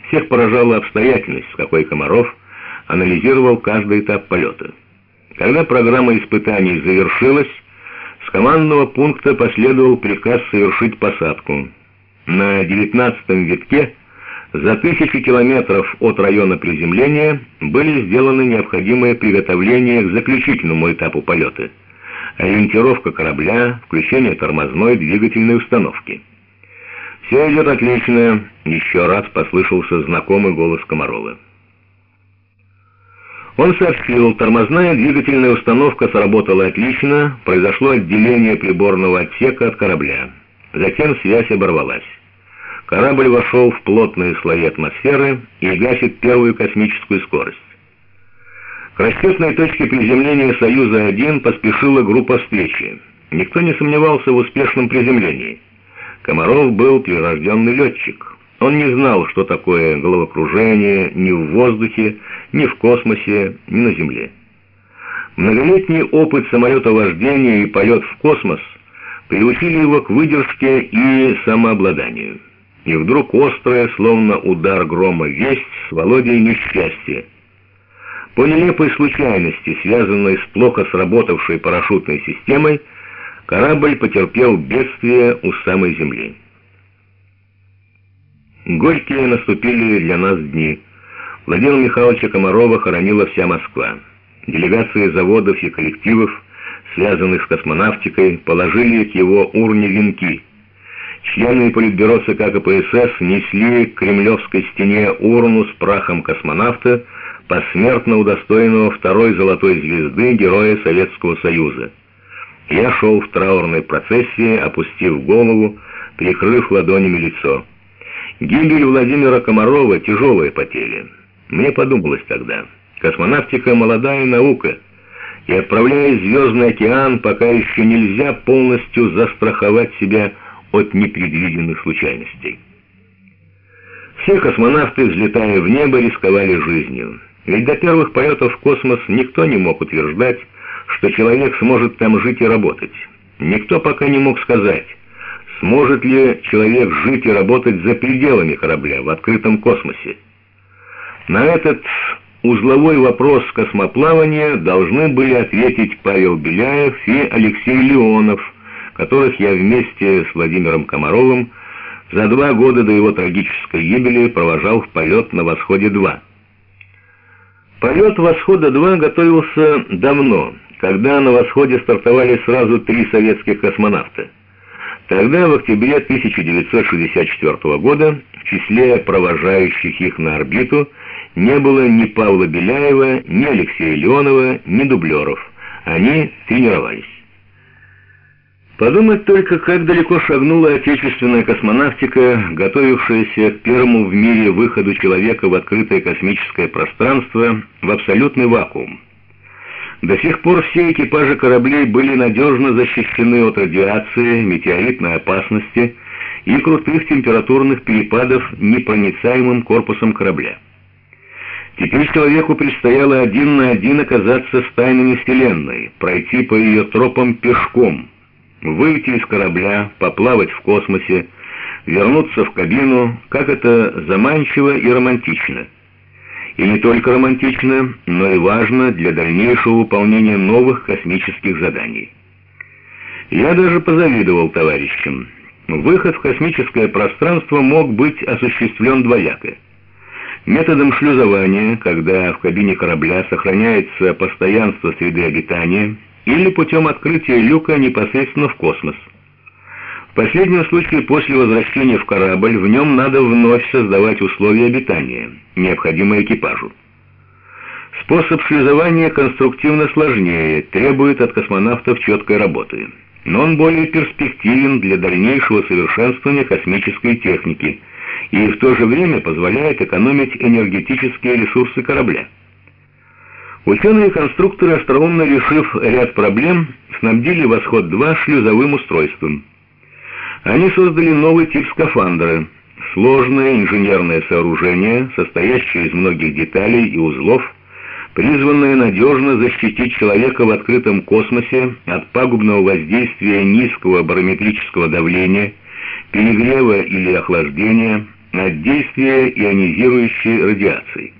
Всех поражала обстоятельность, с какой Комаров анализировал каждый этап полета. Когда программа испытаний завершилась, с командного пункта последовал приказ совершить посадку. На 19-м витке, за 1000 километров от района приземления, были сделаны необходимые приготовления к заключительному этапу полета: ориентировка корабля, включение тормозной двигательной установки. «Все идет отлично», — еще раз послышался знакомый голос Комарова. Он сообщил: тормозная двигательная установка сработала отлично, произошло отделение приборного отсека от корабля. Затем связь оборвалась. Корабль вошел в плотные слои атмосферы и гасит первую космическую скорость. К расчетной точке приземления «Союза-1» поспешила группа встречи. Никто не сомневался в успешном приземлении. Комаров был прирожденный летчик. Он не знал, что такое головокружение ни в воздухе, ни в космосе, ни на Земле. Многолетний опыт самолетовождения и полет в космос приучили его к выдержке и самообладанию. И вдруг острая, словно удар грома, весть с Володей несчастье. По нелепой случайности, связанной с плохо сработавшей парашютной системой, корабль потерпел бедствие у самой Земли. Горькие наступили для нас дни. Владимира Михайловича Комарова хоронила вся Москва. Делегации заводов и коллективов, связанных с космонавтикой, положили к его урне венки. Члены Политбюро ЦК КПСС несли к Кремлевской стене урну с прахом космонавта, посмертно удостоенного второй золотой звезды Героя Советского Союза. Я шел в траурной процессии, опустив голову, прикрыв ладонями лицо. Гибель Владимира Комарова — тяжелая потеря. Мне подумалось тогда: космонавтика — молодая наука, и, отправляясь в звездный океан, пока еще нельзя полностью застраховать себя от непредвиденных случайностей. Все космонавты, взлетая в небо, рисковали жизнью. Ведь до первых полетов в космос никто не мог утверждать, что человек сможет там жить и работать. Никто пока не мог сказать, сможет ли человек жить и работать за пределами корабля в открытом космосе. На этот узловой вопрос космоплавания должны были ответить Павел Беляев и Алексей Леонов, которых я вместе с Владимиром Комаровым за 2 года до его трагической гибели провожал в полет на «Восходе-2». Полет «Восхода-2» готовился давно, когда на «Восходе» стартовали сразу 3 советских космонавта. Тогда, в октябре 1964 года, в числе провожающих их на орбиту не было ни Павла Беляева, ни Алексея Леонова, ни дублеров. Они тренировались. Подумать только, как далеко шагнула отечественная космонавтика, готовившаяся к первому в мире выходу человека в открытое космическое пространство, в абсолютный вакуум. До сих пор все экипажи кораблей были надежно защищены от радиации, метеоритной опасности и крутых температурных перепадов непроницаемым корпусом корабля. Теперь человеку предстояло 1 на 1 оказаться с тайнами Вселенной, пройти по ее тропам пешком, выйти из корабля, поплавать в космосе, вернуться в кабину, как это заманчиво и романтично. И не только романтично, но и важно для дальнейшего выполнения новых космических заданий. Я даже позавидовал товарищам. Выход в космическое пространство мог быть осуществлен двояко. Методом шлюзования, когда в кабине корабля сохраняется постоянство среды обитания, или путем открытия люка непосредственно в космос. В последнем случае, после возвращения в корабль, в нем надо вновь создавать условия обитания, необходимые экипажу. Способ шлюзования конструктивно сложнее, требует от космонавтов четкой работы, но он более перспективен для дальнейшего совершенствования космической техники и в то же время позволяет экономить энергетические ресурсы корабля. Ученые-конструкторы, остроумно решив ряд проблем, снабдили «Восход-2» шлюзовым устройством. Они создали новый тип скафандра — сложное инженерное сооружение, состоящее из многих деталей и узлов, призванное надежно защитить человека в открытом космосе от пагубного воздействия низкого барометрического давления, перегрева или охлаждения, на действие ионизирующей радиации.